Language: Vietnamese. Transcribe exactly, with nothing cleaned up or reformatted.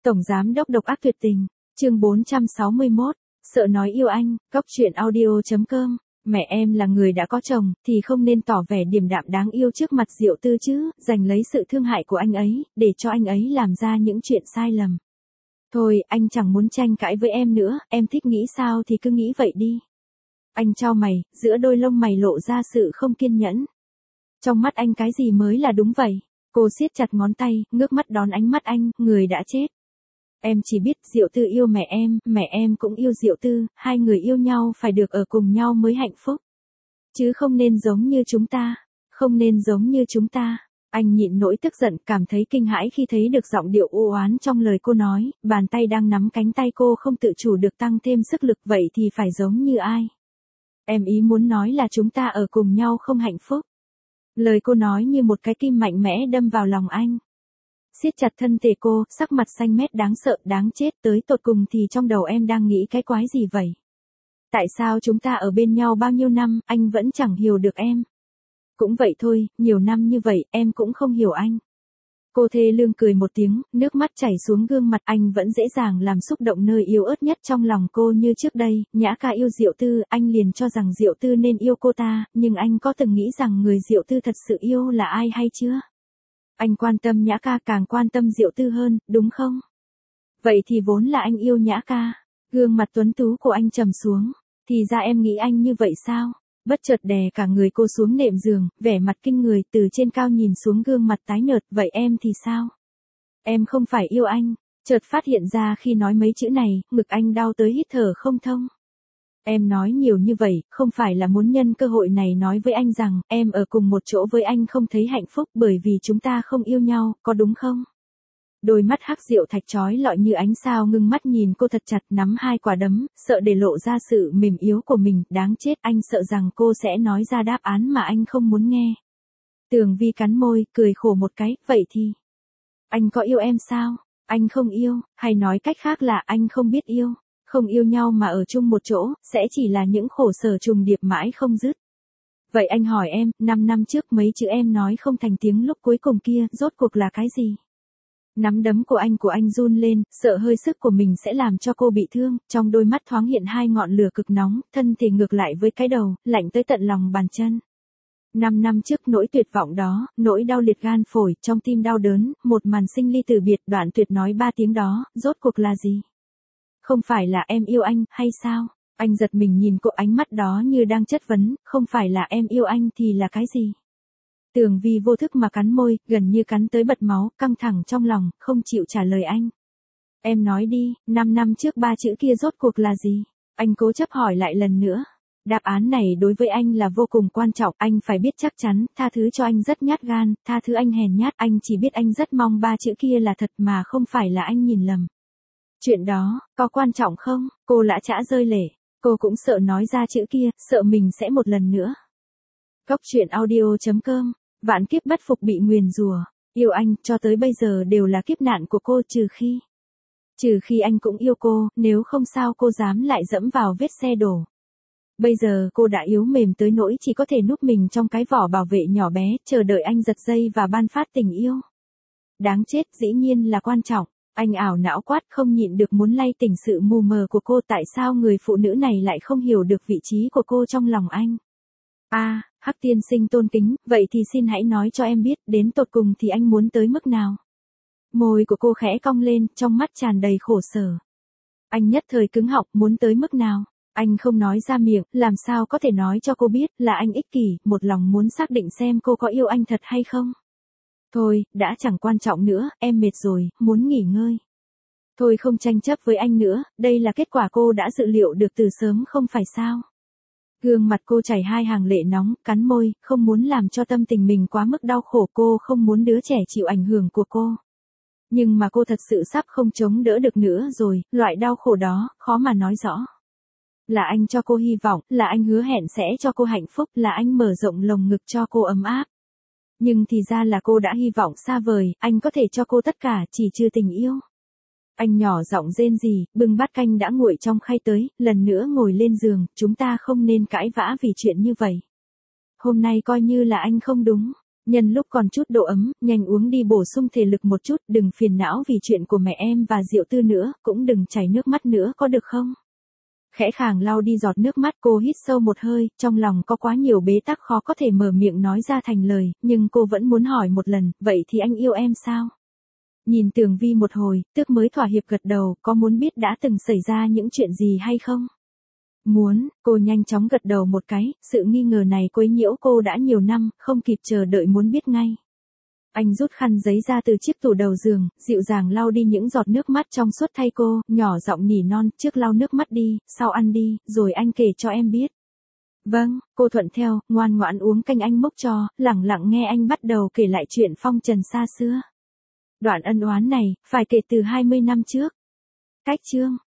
Tổng giám đốc độc ác tuyệt tình, chương bốn trăm sáu mươi mốt, sợ nói yêu anh, cóc truyện audio chấm com. Mẹ em là người đã có chồng, thì không nên tỏ vẻ điềm đạm đáng yêu trước mặt Diệu Tư chứ, giành lấy sự thương hại của anh ấy, để cho anh ấy làm ra những chuyện sai lầm. Thôi, anh chẳng muốn tranh cãi với em nữa, em thích nghĩ sao thì cứ nghĩ vậy đi. Anh chau mày, giữa đôi lông mày lộ ra sự không kiên nhẫn. Trong mắt anh cái gì mới là đúng vậy? Cô siết chặt ngón tay, ngước mắt đón ánh mắt anh, người đã chết. Em chỉ biết Diệu Tư yêu mẹ em, mẹ em cũng yêu Diệu Tư, hai người yêu nhau phải được ở cùng nhau mới hạnh phúc. Chứ không nên giống như chúng ta, không nên giống như chúng ta. Anh nhịn nỗi tức giận, cảm thấy kinh hãi khi thấy được giọng điệu u oán trong lời cô nói, bàn tay đang nắm cánh tay cô không tự chủ được tăng thêm sức lực, vậy thì phải giống như ai? Em ý muốn nói là chúng ta ở cùng nhau không hạnh phúc. Lời cô nói như một cái kim mạnh mẽ đâm vào lòng anh. Siết chặt thân thể cô, sắc mặt xanh mét đáng sợ, đáng chết, tới tột cùng thì trong đầu em đang nghĩ cái quái gì vậy? Tại sao chúng ta ở bên nhau bao nhiêu năm, anh vẫn chẳng hiểu được em? Cũng vậy thôi, nhiều năm như vậy, em cũng không hiểu anh. Cô thê lương cười một tiếng, nước mắt chảy xuống gương mặt, anh vẫn dễ dàng làm xúc động nơi yếu ớt nhất trong lòng cô như trước đây. Nhã ca yêu Diệu Tư, anh liền cho rằng Diệu Tư nên yêu cô ta, nhưng anh có từng nghĩ rằng người Diệu Tư thật sự yêu là ai hay chưa? Anh quan tâm Nhã ca càng quan tâm Diệu Tư hơn, đúng không? Vậy thì vốn là anh yêu Nhã ca. Gương mặt tuấn tú của anh trầm xuống. Thì ra em nghĩ anh như vậy sao? Bất chợt đè cả người cô xuống nệm giường, vẻ mặt kinh người, từ trên cao nhìn xuống gương mặt tái nhợt, vậy em thì sao? Em không phải yêu anh. Chợt phát hiện ra khi nói mấy chữ này, ngực anh đau tới hít thở không thông. Em nói nhiều như vậy, không phải là muốn nhân cơ hội này nói với anh rằng, em ở cùng một chỗ với anh không thấy hạnh phúc bởi vì chúng ta không yêu nhau, có đúng không? Đôi mắt hắc diệu thạch chói lọi như ánh sao ngưng mắt nhìn cô thật chặt, nắm hai quả đấm, sợ để lộ ra sự mềm yếu của mình, đáng chết, anh sợ rằng cô sẽ nói ra đáp án mà anh không muốn nghe. Tường Vi cắn môi, cười khổ một cái, vậy thì, anh có yêu em sao? Anh không yêu, hay nói cách khác là anh không biết yêu. Không yêu nhau mà ở chung một chỗ, sẽ chỉ là những khổ sở trùng điệp mãi không dứt. Vậy anh hỏi em, năm năm trước mấy chữ em nói không thành tiếng lúc cuối cùng kia, rốt cuộc là cái gì? Nắm đấm của anh của anh run lên, sợ hơi sức của mình sẽ làm cho cô bị thương, trong đôi mắt thoáng hiện hai ngọn lửa cực nóng, thân thể ngược lại với cái đầu, lạnh tới tận lòng bàn chân. Năm năm trước nỗi tuyệt vọng đó, nỗi đau liệt gan phổi, trong tim đau đớn, một màn sinh ly từ biệt, đoạn tuyệt nói ba tiếng đó, rốt cuộc là gì? Không phải là em yêu anh, hay sao? Anh giật mình nhìn cô, ánh mắt đó như đang chất vấn, không phải là em yêu anh thì là cái gì? Tường Vi vô thức mà cắn môi, gần như cắn tới bật máu, căng thẳng trong lòng, không chịu trả lời anh. Em nói đi, năm năm trước ba chữ kia rốt cuộc là gì? Anh cố chấp hỏi lại lần nữa. Đáp án này đối với anh là vô cùng quan trọng, anh phải biết chắc chắn, tha thứ cho anh rất nhát gan, tha thứ anh hèn nhát, anh chỉ biết anh rất mong ba chữ kia là thật mà không phải là anh nhìn lầm. Chuyện đó, có quan trọng không? Cô lã chã rơi lệ. Cô cũng sợ nói ra chữ kia, sợ mình sẽ một lần nữa. Cóc truyện audio chấm com. Vạn kiếp bất phục bị nguyền rủa. Yêu anh, cho tới bây giờ đều là kiếp nạn của cô, trừ khi. Trừ khi anh cũng yêu cô, nếu không sao cô dám lại dẫm vào vết xe đổ. Bây giờ cô đã yếu mềm tới nỗi chỉ có thể núp mình trong cái vỏ bảo vệ nhỏ bé, chờ đợi anh giật dây và ban phát tình yêu. Đáng chết, dĩ nhiên là quan trọng. Anh ảo não quát, không nhịn được muốn lay tỉnh sự mù mờ của cô, tại sao người phụ nữ này lại không hiểu được vị trí của cô trong lòng anh. A, à, Hắc tiên sinh tôn kính, vậy thì xin hãy nói cho em biết, đến tột cùng thì anh muốn tới mức nào? Môi của cô khẽ cong lên, trong mắt tràn đầy khổ sở. Anh nhất thời cứng họng, muốn tới mức nào? Anh không nói ra miệng, làm sao có thể nói cho cô biết là anh ích kỷ, một lòng muốn xác định xem cô có yêu anh thật hay không? Thôi, đã chẳng quan trọng nữa, em mệt rồi, muốn nghỉ ngơi. Thôi không tranh chấp với anh nữa, đây là kết quả cô đã dự liệu được từ sớm không phải sao? Gương mặt cô chảy hai hàng lệ nóng, cắn môi, không muốn làm cho tâm tình mình quá mức đau khổ, cô không muốn đứa trẻ chịu ảnh hưởng của cô. Nhưng mà cô thật sự sắp không chống đỡ được nữa rồi, loại đau khổ đó, khó mà nói rõ. Là anh cho cô hy vọng, là anh hứa hẹn sẽ cho cô hạnh phúc, là anh mở rộng lồng ngực cho cô ấm áp. Nhưng thì ra là cô đã hy vọng xa vời, anh có thể cho cô tất cả, chỉ chưa tình yêu. Anh nhỏ giọng rên rỉ, bưng bát canh đã nguội trong khay tới, lần nữa ngồi lên giường, chúng ta không nên cãi vã vì chuyện như vậy. Hôm nay coi như là anh không đúng. Nhân lúc còn chút độ ấm, nhanh uống đi bổ sung thể lực một chút, đừng phiền não vì chuyện của mẹ em và Diệu Tư nữa, cũng đừng chảy nước mắt nữa có được không? Khẽ khàng lau đi giọt nước mắt, cô hít sâu một hơi, trong lòng có quá nhiều bế tắc khó có thể mở miệng nói ra thành lời, nhưng cô vẫn muốn hỏi một lần, vậy thì anh yêu em sao? Nhìn Tường Vi một hồi, Tước mới thỏa hiệp gật đầu, có muốn biết đã từng xảy ra những chuyện gì hay không? Muốn, cô nhanh chóng gật đầu một cái, sự nghi ngờ này quấy nhiễu cô đã nhiều năm, không kịp chờ đợi muốn biết ngay. Anh rút khăn giấy ra từ chiếc tủ đầu giường, dịu dàng lau đi những giọt nước mắt trong suốt thay cô, nhỏ giọng nỉ non, trước lau nước mắt đi, sau ăn đi, rồi anh kể cho em biết. Vâng, cô thuận theo, ngoan ngoãn uống canh anh múc cho, lẳng lặng nghe anh bắt đầu kể lại chuyện phong trần xa xưa. Đoạn ân oán này, phải kể từ hai mươi năm trước. Cách chương